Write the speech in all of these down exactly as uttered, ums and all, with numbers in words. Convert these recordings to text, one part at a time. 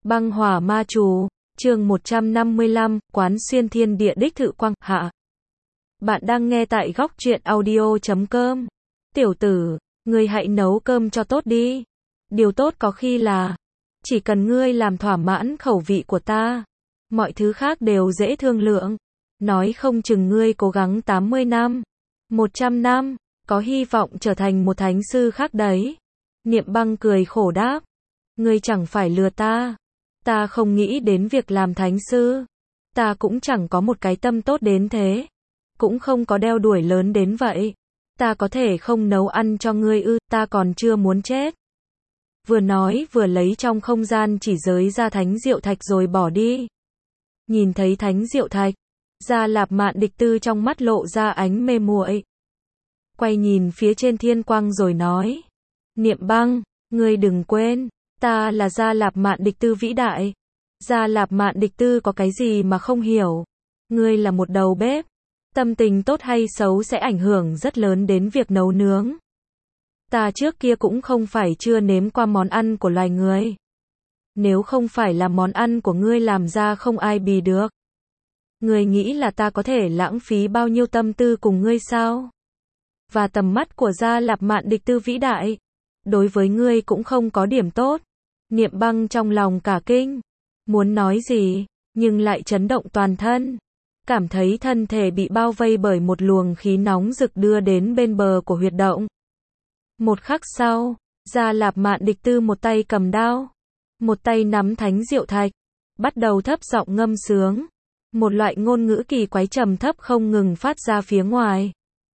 Băng hỏa ma chú, chương một trăm năm mươi lăm, quán xuyên thiên địa đích thự quang, hạ. Bạn đang nghe tại góc truyện audio chấm com. Tiểu tử, ngươi hãy nấu cơm cho tốt đi. Điều tốt có khi là, chỉ cần ngươi làm thỏa mãn khẩu vị của ta, mọi thứ khác đều dễ thương lượng. Nói không chừng ngươi cố gắng tám mươi năm, một trăm năm, có hy vọng trở thành một thánh sư khác đấy. Niệm Băng cười khổ đáp, ngươi chẳng phải lừa ta. Ta không nghĩ đến việc làm thánh sư. Ta cũng chẳng có một cái tâm tốt đến thế. Cũng không có đeo đuổi lớn đến vậy. Ta có thể không nấu ăn cho ngươi ư, ta còn chưa muốn chết. Vừa nói vừa lấy trong không gian chỉ giới ra thánh diệu thạch rồi bỏ đi. Nhìn thấy thánh diệu thạch, Gia Lạp Mạn Địch Tư trong mắt lộ ra ánh mê muội. Quay nhìn phía trên thiên quang rồi nói, Niệm Băng, ngươi đừng quên, ta là Gia Lạp Mạn Địch Tư vĩ đại. Gia Lạp Mạn Địch Tư có cái gì mà không hiểu? Ngươi là một đầu bếp. Tâm tình tốt hay xấu sẽ ảnh hưởng rất lớn đến việc nấu nướng. Ta trước kia cũng không phải chưa nếm qua món ăn của loài người. Nếu không phải là món ăn của ngươi làm ra không ai bì được. Ngươi nghĩ là ta có thể lãng phí bao nhiêu tâm tư cùng ngươi sao? Và tầm mắt của Gia Lạp Mạn Địch Tư vĩ đại, đối với ngươi cũng không có điểm tốt. Niệm Băng trong lòng cả kinh, muốn nói gì, nhưng lại chấn động toàn thân. Cảm thấy thân thể bị bao vây bởi một luồng khí nóng rực đưa đến bên bờ của huyệt động. Một khắc sau, Gia Lạp Mạn Địch Tư một tay cầm đao, một tay nắm thánh diệu thạch, bắt đầu thấp giọng ngâm sướng. Một loại ngôn ngữ kỳ quái trầm thấp không ngừng phát ra phía ngoài.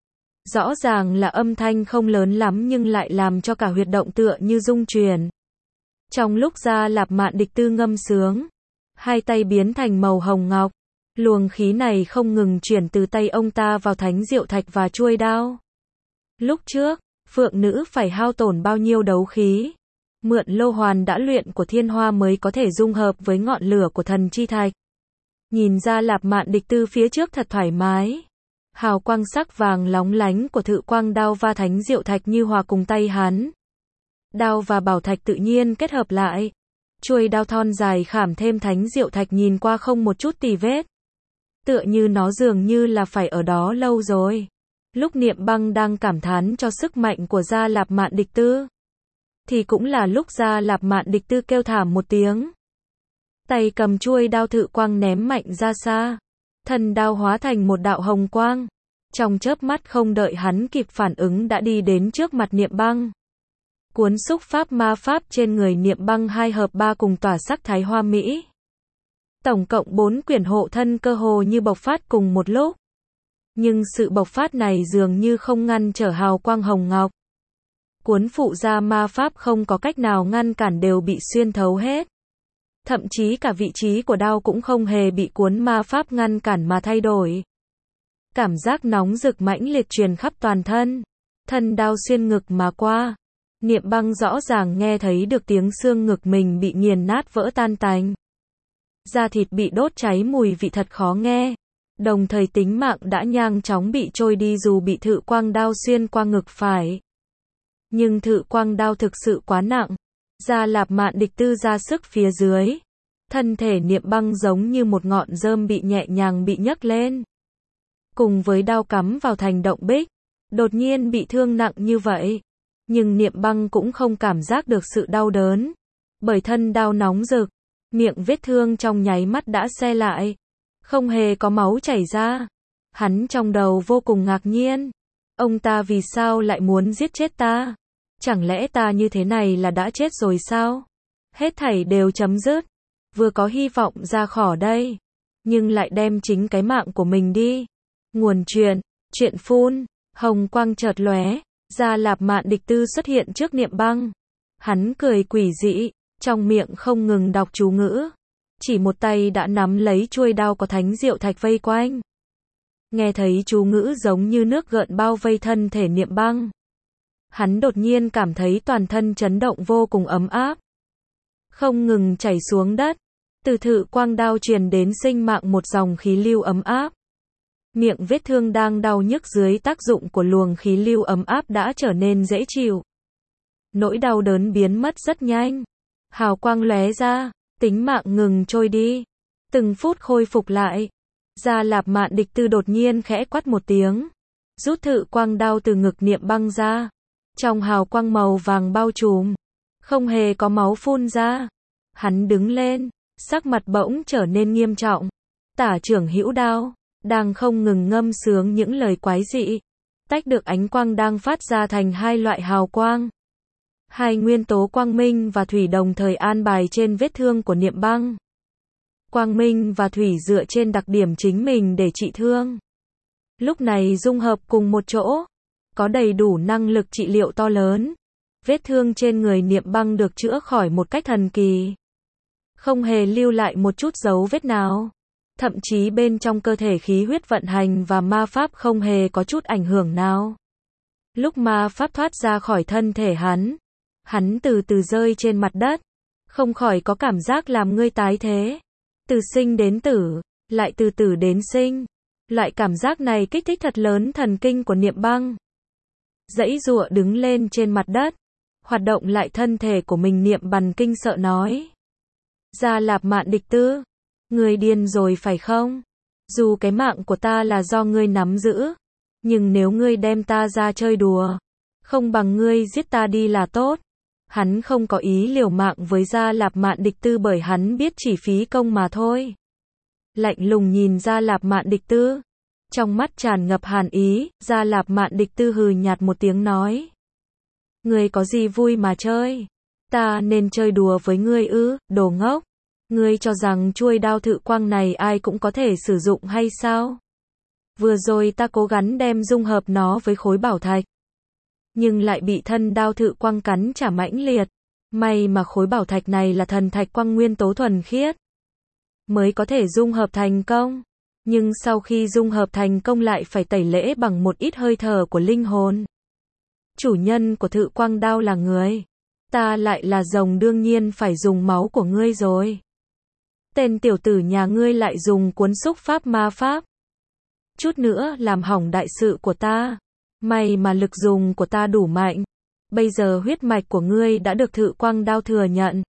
Rõ ràng là âm thanh không lớn lắm nhưng lại làm cho cả huyệt động tựa như rung chuyển. Trong lúc Gia Lạp Mạn Địch Tư ngâm sướng, hai tay biến thành màu hồng ngọc. Luồng khí này không ngừng chuyển từ tay ông ta vào thánh diệu thạch và chuôi đao. Lúc trước, phượng nữ phải hao tổn bao nhiêu đấu khí. Mượn lô hoàn đã luyện của thiên hoa mới có thể dung hợp với ngọn lửa của thần chi thạch. Nhìn Gia Lạp Mạn Địch Tư phía trước thật thoải mái. Hào quang sắc vàng lóng lánh của thự quang đao và thánh diệu thạch như hòa cùng tay hắn. Đao và bảo thạch tự nhiên kết hợp lại. Chuôi đao thon dài khảm thêm thánh diệu thạch nhìn qua không một chút tì vết. Tựa như nó dường như là phải ở đó lâu rồi. Lúc Niệm Băng đang cảm thán cho sức mạnh của Gia Lạp Mạn Địch Tư, thì cũng là lúc Gia Lạp Mạn Địch Tư kêu thảm một tiếng. Tay cầm chuôi đao thự quang ném mạnh ra xa. Thân đao hóa thành một đạo hồng quang. Trong chớp mắt không đợi hắn kịp phản ứng đã đi đến trước mặt Niệm Băng. Cuốn xúc pháp ma pháp trên người Niệm Băng hai hợp ba cùng tỏa sắc thái hoa mỹ. Tổng cộng bốn quyển hộ thân cơ hồ như bộc phát cùng một lúc. Nhưng sự bộc phát này dường như không ngăn trở hào quang hồng ngọc. Cuốn phụ gia ma pháp không có cách nào ngăn cản đều bị xuyên thấu hết. Thậm chí cả vị trí của đao cũng không hề bị cuốn ma pháp ngăn cản mà thay đổi. Cảm giác nóng rực mãnh liệt truyền khắp toàn thân. Thân đao xuyên ngực mà qua. Niệm Băng rõ ràng nghe thấy được tiếng xương ngực mình bị nghiền nát vỡ tan tành. Da thịt bị đốt cháy mùi vị thật khó nghe. Đồng thời tính mạng đã nhanh chóng bị trôi đi dù bị thự quang đao xuyên qua ngực phải. Nhưng thự quang đao thực sự quá nặng. Gia Lạp Mạn Địch Tư ra sức phía dưới. Thân thể Niệm Băng giống như một ngọn rơm bị nhẹ nhàng bị nhấc lên. Cùng với đao cắm vào thành động bích. Đột nhiên bị thương nặng như vậy. Nhưng Niệm Băng cũng không cảm giác được sự đau đớn. Bởi thân đao nóng rực. Miệng vết thương trong nháy mắt đã se lại. Không hề có máu chảy ra. Hắn trong đầu vô cùng ngạc nhiên. Ông ta vì sao lại muốn giết chết ta? Chẳng lẽ ta như thế này là đã chết rồi sao? Hết thảy đều chấm dứt. Vừa có hy vọng ra khỏi đây. Nhưng lại đem chính cái mạng của mình đi. Nguồn chuyện, chuyện phun, hồng quang chợt lóe. Gia Lạp Mạn Địch Tư xuất hiện trước Niệm Băng. Hắn cười quỷ dị. Trong miệng không ngừng đọc chú ngữ. Chỉ một tay đã nắm lấy chuôi đao có thánh diệu thạch vây quanh. Nghe thấy chú ngữ giống như nước gợn bao vây thân thể Niệm Băng. Hắn đột nhiên cảm thấy toàn thân chấn động vô cùng ấm áp. Không ngừng chảy xuống đất. Từ thự quang đao truyền đến sinh mạng một dòng khí lưu ấm áp. Miệng vết thương đang đau nhức dưới tác dụng của luồng khí lưu ấm áp đã trở nên dễ chịu. Nỗi đau đớn biến mất rất nhanh. Hào quang lóe ra, tính mạng ngừng trôi đi, từng phút khôi phục lại. Gia Lạp Mạn Địch Tư đột nhiên khẽ quát một tiếng, rút thự quang đao từ ngực Niệm Băng ra, trong hào quang màu vàng bao trùm, không hề có máu phun ra. Hắn đứng lên, sắc mặt bỗng trở nên nghiêm trọng. Tả trưởng hữu đao, đang không ngừng ngâm sướng những lời quái dị, tách được ánh quang đang phát ra thành hai loại hào quang. Hai nguyên tố quang minh và thủy đồng thời an bài trên vết thương của Niệm Băng. Quang minh và thủy dựa trên đặc điểm chính mình để trị thương. Lúc này dung hợp cùng một chỗ, có đầy đủ năng lực trị liệu to lớn. Vết thương trên người Niệm Băng được chữa khỏi một cách thần kỳ, không hề lưu lại một chút dấu vết nào. Thậm chí bên trong cơ thể khí huyết vận hành và ma pháp không hề có chút ảnh hưởng nào. Lúc ma pháp thoát ra khỏi thân thể hắn, hắn từ từ rơi trên mặt đất, không khỏi có cảm giác làm ngươi tái thế. Từ sinh đến tử, lại từ tử đến sinh. Loại cảm giác này kích thích thật lớn thần kinh của Niệm Băng. Giãy giụa đứng lên trên mặt đất, hoạt động lại thân thể của mình. Niệm Bằn kinh sợ nói. Gia Lạp Mạn Địch Tư, ngươi điên rồi phải không? Dù cái mạng của ta là do ngươi nắm giữ, nhưng nếu ngươi đem ta ra chơi đùa, không bằng ngươi giết ta đi là tốt. Hắn không có ý liều mạng với Gia Lạp Mạn Địch Tư bởi hắn biết chỉ phí công mà thôi. Lạnh lùng nhìn Gia Lạp Mạn Địch Tư, trong mắt tràn ngập hàn ý. Gia Lạp Mạn Địch Tư hừ nhạt một tiếng nói. Ngươi có gì vui mà chơi? Ta nên chơi đùa với ngươi ư, đồ ngốc? Ngươi cho rằng chuôi đao thự quang này ai cũng có thể sử dụng hay sao? Vừa rồi ta cố gắng đem dung hợp nó với khối bảo thạch, nhưng lại bị thân đao thự quang cắn trả mãnh liệt. May mà khối bảo thạch này là thần thạch quang nguyên tố thuần khiết, mới có thể dung hợp thành công. Nhưng sau khi dung hợp thành công lại phải tẩy lễ bằng một ít hơi thở của linh hồn. Chủ nhân của thự quang đao là người, ta lại là rồng, đương nhiên phải dùng máu của ngươi rồi. Tên tiểu tử nhà ngươi lại dùng cuốn xúc pháp ma pháp, chút nữa làm hỏng đại sự của ta. May mà lực dùng của ta đủ mạnh. Bây giờ huyết mạch của ngươi đã được thự quang đao thừa nhận.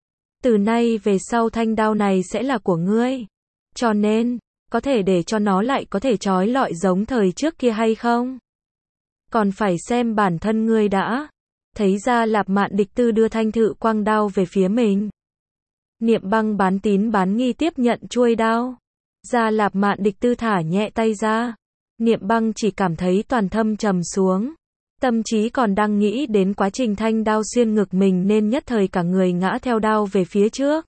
Từ nay về sau thanh đao này sẽ là của ngươi. Cho nên, có thể để cho nó lại có thể trói lọi giống thời trước kia hay không? Còn phải xem bản thân ngươi đã. Thấy Gia Lạp Mạn Địch Tư đưa thanh thự quang đao về phía mình, Niệm Băng bán tín bán nghi tiếp nhận chuôi đao. Gia Lạp Mạn Địch Tư thả nhẹ tay ra. Niệm Băng chỉ cảm thấy toàn thân trầm xuống. Tâm trí còn đang nghĩ đến quá trình thanh đao xuyên ngực mình nên nhất thời cả người ngã theo đao về phía trước.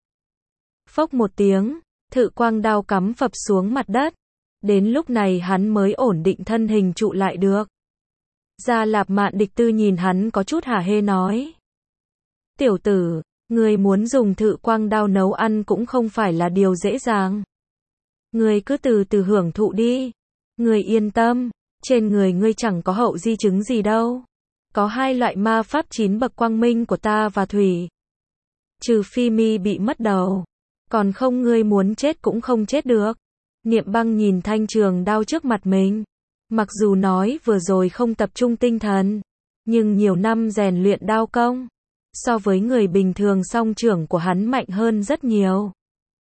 Phốc một tiếng, thự quang đao cắm phập xuống mặt đất. Đến lúc này hắn mới ổn định thân hình trụ lại được. Gia Lạp Mạn Địch Tư nhìn hắn có chút hả hê nói. Tiểu tử, ngươi muốn dùng thự quang đao nấu ăn cũng không phải là điều dễ dàng. Ngươi cứ từ từ hưởng thụ đi. Ngươi yên tâm, trên người ngươi chẳng có hậu di chứng gì đâu. Có hai loại ma pháp chín bậc quang minh của ta và thủy. Trừ phi mi bị mất đầu, còn không ngươi muốn chết cũng không chết được. Niệm Băng nhìn thanh trường đao trước mặt mình. Mặc dù nói vừa rồi không tập trung tinh thần, nhưng nhiều năm rèn luyện đao công, so với người bình thường song trưởng của hắn mạnh hơn rất nhiều.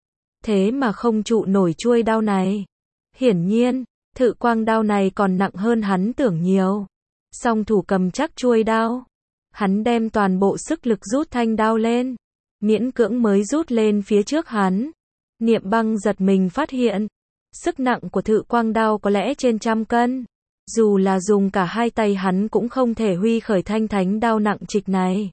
Thế mà không trụ nổi chuôi đao này. Hiển nhiên, thự quang đao này còn nặng hơn hắn tưởng nhiều. Song thủ cầm chắc chuôi đao, hắn đem toàn bộ sức lực rút thanh đao lên, miễn cưỡng mới rút lên phía trước hắn. Niệm Băng giật mình phát hiện, sức nặng của thự quang đao có lẽ trên trăm cân. Dù là dùng cả hai tay hắn cũng không thể huy khởi thanh thánh đao nặng trịch này.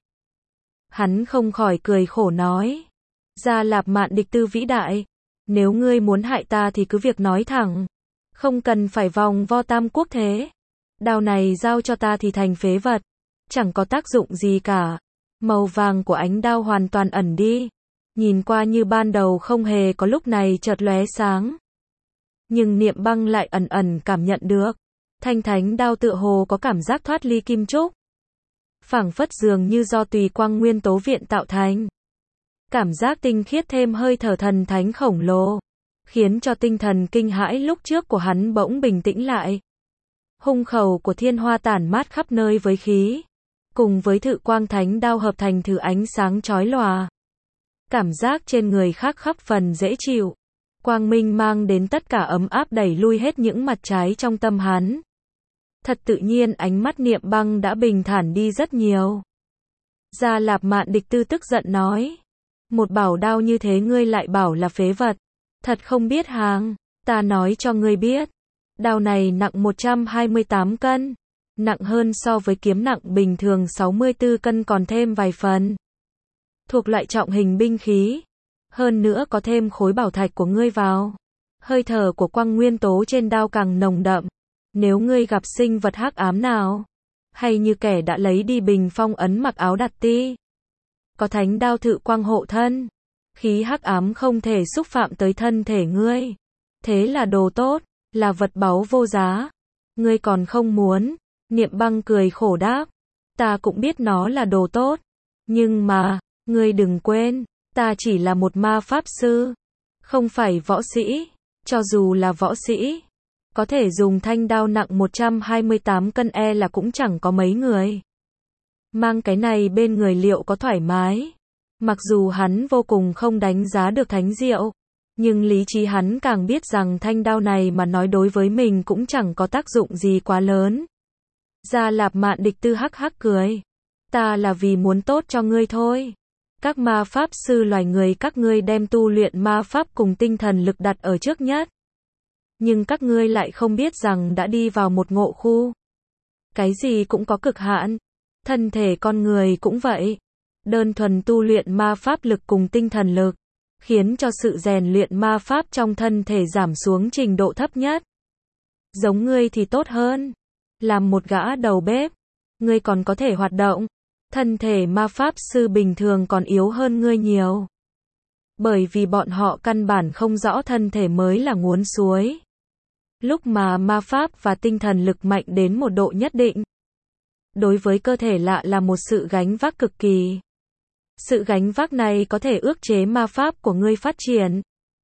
Hắn không khỏi cười khổ nói. Gia Lạp Mạn Địch Tư vĩ đại, nếu ngươi muốn hại ta thì cứ việc nói thẳng. Không cần phải vòng vo tam quốc thế. Đao này giao cho ta thì thành phế vật, chẳng có tác dụng gì cả. Màu vàng của ánh đao hoàn toàn ẩn đi, nhìn qua như ban đầu không hề có, lúc này chợt lóe sáng. Nhưng Niệm Băng lại ẩn ẩn cảm nhận được, thanh thánh đao tựa hồ có cảm giác thoát ly kim trúc, phảng phất dường như do tùy quang nguyên tố viện tạo thành. Cảm giác tinh khiết thêm hơi thở thần thánh khổng lồ, khiến cho tinh thần kinh hãi lúc trước của hắn bỗng bình tĩnh lại. Hung khẩu của thiên hoa tản mát khắp nơi với khí, cùng với thự quang thánh đao hợp thành thử ánh sáng chói lòa. Cảm giác trên người khác khắp phần dễ chịu. Quang minh mang đến tất cả ấm áp đẩy lui hết những mặt trái trong tâm hắn. Thật tự nhiên ánh mắt Niệm Băng đã bình thản đi rất nhiều. Gia Lạp Mạn Địch Tư tức giận nói. Một bảo đao như thế ngươi lại bảo là phế vật. Thật không biết hàng, ta nói cho ngươi biết. Đao này nặng một trăm hai mươi tám cân. Nặng hơn so với kiếm nặng bình thường sáu mươi tư cân còn thêm vài phần. Thuộc loại trọng hình binh khí. Hơn nữa có thêm khối bảo thạch của ngươi vào. Hơi thở của quang nguyên tố trên đao càng nồng đậm. Nếu ngươi gặp sinh vật hắc ám nào, hay như kẻ đã lấy đi bình phong ấn mặc áo đặt ti, có thánh đao thự quang hộ thân, khí hắc ám không thể xúc phạm tới thân thể ngươi. Thế là đồ tốt, là vật báu vô giá. Ngươi còn không muốn. Niệm Băng cười khổ đáp. Ta cũng biết nó là đồ tốt. Nhưng mà, ngươi đừng quên, ta chỉ là một ma pháp sư. Không phải võ sĩ. Cho dù là võ sĩ, có thể dùng thanh đao nặng một trăm hai mươi tám cân e là cũng chẳng có mấy người. Mang cái này bên người liệu có thoải mái. Mặc dù hắn vô cùng không đánh giá được thánh diệu, nhưng lý trí hắn càng biết rằng thanh đao này mà nói đối với mình cũng chẳng có tác dụng gì quá lớn. Gia Lạp Mạn Địch Tư hắc hắc cười. Ta là vì muốn tốt cho ngươi thôi. Các ma pháp sư loài người các ngươi đem tu luyện ma pháp cùng tinh thần lực đặt ở trước nhất. Nhưng các ngươi lại không biết rằng đã đi vào một ngộ khu. Cái gì cũng có cực hạn. Thân thể con người cũng vậy. Đơn thuần tu luyện ma pháp lực cùng tinh thần lực, khiến cho sự rèn luyện ma pháp trong thân thể giảm xuống trình độ thấp nhất. Giống ngươi thì tốt hơn. Làm một gã đầu bếp, ngươi còn có thể hoạt động. Thân thể ma pháp sư bình thường còn yếu hơn ngươi nhiều. Bởi vì bọn họ căn bản không rõ thân thể mới là nguồn suối. Lúc mà ma pháp và tinh thần lực mạnh đến một độ nhất định, đối với cơ thể lạ là một sự gánh vác cực kỳ. Sự gánh vác này có thể ức chế ma pháp của ngươi phát triển.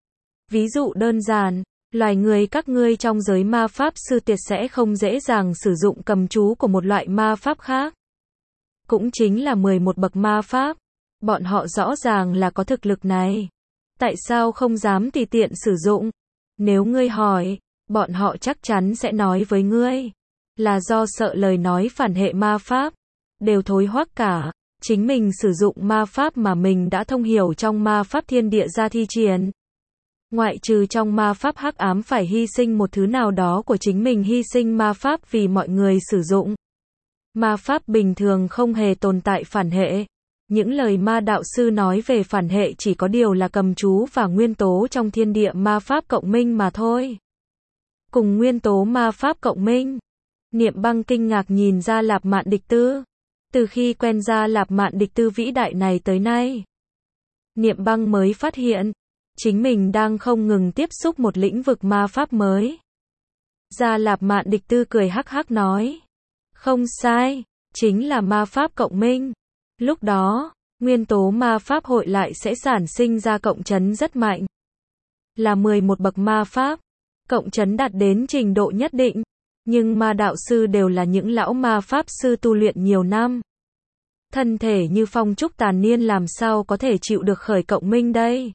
Ví dụ đơn giản, loài người các ngươi trong giới ma pháp sư tuyệt sẽ không dễ dàng sử dụng cầm chú của một loại ma pháp khác. Cũng chính là mười một bậc ma pháp. Bọn họ rõ ràng là có thực lực này. Tại sao không dám tùy tiện sử dụng? Nếu ngươi hỏi, bọn họ chắc chắn sẽ nói với ngươi là do sợ lời nói phản hệ ma pháp. Đều thối hoắc cả. Chính mình sử dụng ma pháp mà mình đã thông hiểu trong ma pháp thiên địa ra thi triển. Ngoại trừ trong ma pháp hắc ám phải hy sinh một thứ nào đó của chính mình, hy sinh ma pháp vì mọi người sử dụng. Ma pháp bình thường không hề tồn tại phản hệ. Những lời ma đạo sư nói về phản hệ chỉ có điều là cầm chú và nguyên tố trong thiên địa ma pháp cộng minh mà thôi. Cùng nguyên tố ma pháp cộng minh. Niệm Băng kinh ngạc nhìn Gia Lạp Mạn Địch Tư. Từ khi quen Gia Lạp Mạn Địch Tư vĩ đại này tới nay, Niệm Băng mới phát hiện, chính mình đang không ngừng tiếp xúc một lĩnh vực ma pháp mới. Gia Lạp Mạn Địch Tư cười hắc hắc nói. Không sai, chính là ma pháp cộng minh. Lúc đó, nguyên tố ma pháp hội lại sẽ sản sinh ra cộng trấn rất mạnh. Là mười một bậc ma pháp. Cộng trấn đạt đến trình độ nhất định. Nhưng ma đạo sư đều là những lão ma pháp sư tu luyện nhiều năm. Thân thể như phong trúc tàn niên làm sao có thể chịu được khởi cộng minh đây?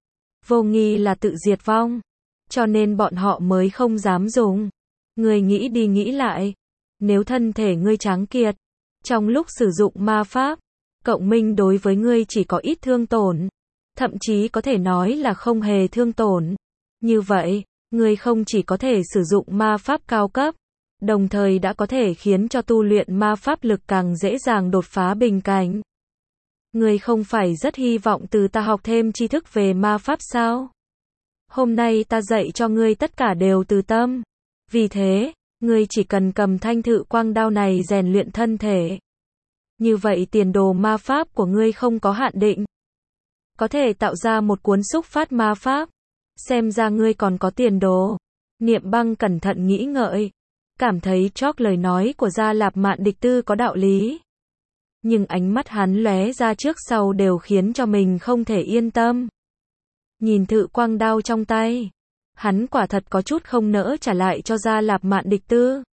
Vô nghi là tự diệt vong. Cho nên bọn họ mới không dám dùng. Ngươi nghĩ đi nghĩ lại. Nếu thân thể ngươi tráng kiệt, trong lúc sử dụng ma pháp, cộng minh đối với ngươi chỉ có ít thương tổn. Thậm chí có thể nói là không hề thương tổn. Như vậy, ngươi không chỉ có thể sử dụng ma pháp cao cấp, đồng thời đã có thể khiến cho tu luyện ma pháp lực càng dễ dàng đột phá bình cảnh. Ngươi không phải rất hy vọng từ ta học thêm tri thức về ma pháp sao? Hôm nay ta dạy cho ngươi tất cả đều từ tâm. Vì thế, ngươi chỉ cần cầm thanh thự quang đao này rèn luyện thân thể. Như vậy tiền đồ ma pháp của ngươi không có hạn định. Có thể tạo ra một cuốn xúc phát ma pháp. Xem ra ngươi còn có tiền đồ. Niệm Băng cẩn thận nghĩ ngợi. Cảm thấy chót lời nói của Gia Lạp Mạn Địch Tư có đạo lý. Nhưng ánh mắt hắn lóe ra trước sau đều khiến cho mình không thể yên tâm. Nhìn thự quang đao trong tay, hắn quả thật có chút không nỡ trả lại cho Gia Lạp Mạn Địch Tư.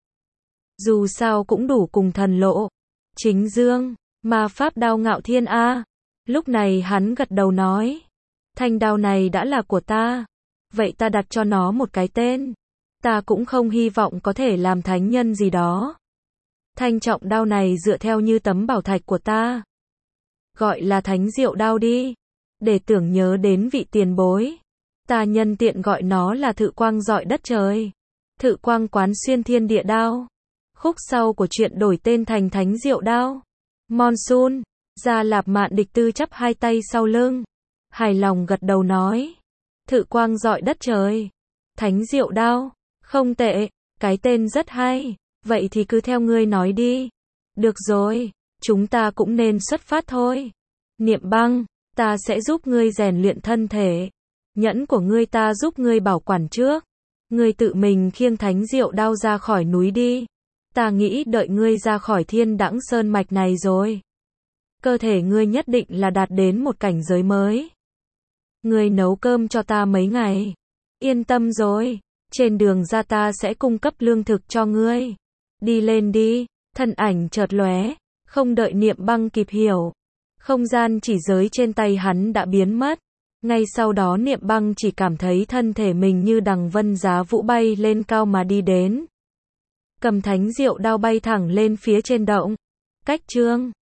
Dù sao cũng đủ cùng thần lộ, chính dương, ma pháp đao ngạo thiên A. Lúc này hắn gật đầu nói, thanh đao này đã là của ta, vậy ta đặt cho nó một cái tên. Ta cũng không hy vọng có thể làm thánh nhân gì đó. Thanh trọng đao này dựa theo như tấm bảo thạch của ta. Gọi là thánh diệu đao đi, để tưởng nhớ đến vị tiền bối. Ta nhân tiện gọi nó là thự quang rọi đất trời. Thự quang quán xuyên thiên địa đao. Khúc sau của chuyện đổi tên thành thánh diệu đao. Monsoon, Gia Lạp Mạn Địch Tư chắp hai tay sau lưng, hài lòng gật đầu nói, thự quang rọi đất trời, thánh diệu đao, không tệ, cái tên rất hay, vậy thì cứ theo ngươi nói đi. Được rồi, chúng ta cũng nên xuất phát thôi. Niệm Băng, ta sẽ giúp ngươi rèn luyện thân thể. Nhẫn của ngươi ta giúp ngươi bảo quản trước. Ngươi tự mình khiêng thánh diệu đao ra khỏi núi đi. Ta nghĩ đợi ngươi ra khỏi thiên đãng sơn mạch này rồi, cơ thể ngươi nhất định là đạt đến một cảnh giới mới. Ngươi nấu cơm cho ta mấy ngày. Yên tâm rồi, trên đường ra ta sẽ cung cấp lương thực cho ngươi. Đi lên đi, thân ảnh chợt lóe, không đợi Niệm Băng kịp hiểu. Không gian chỉ giới trên tay hắn đã biến mất. Ngay sau đó Niệm Băng chỉ cảm thấy thân thể mình như đằng vân giá vũ bay lên cao mà đi đến. Cầm thánh diệu đao bay thẳng lên phía trên động. Cách chương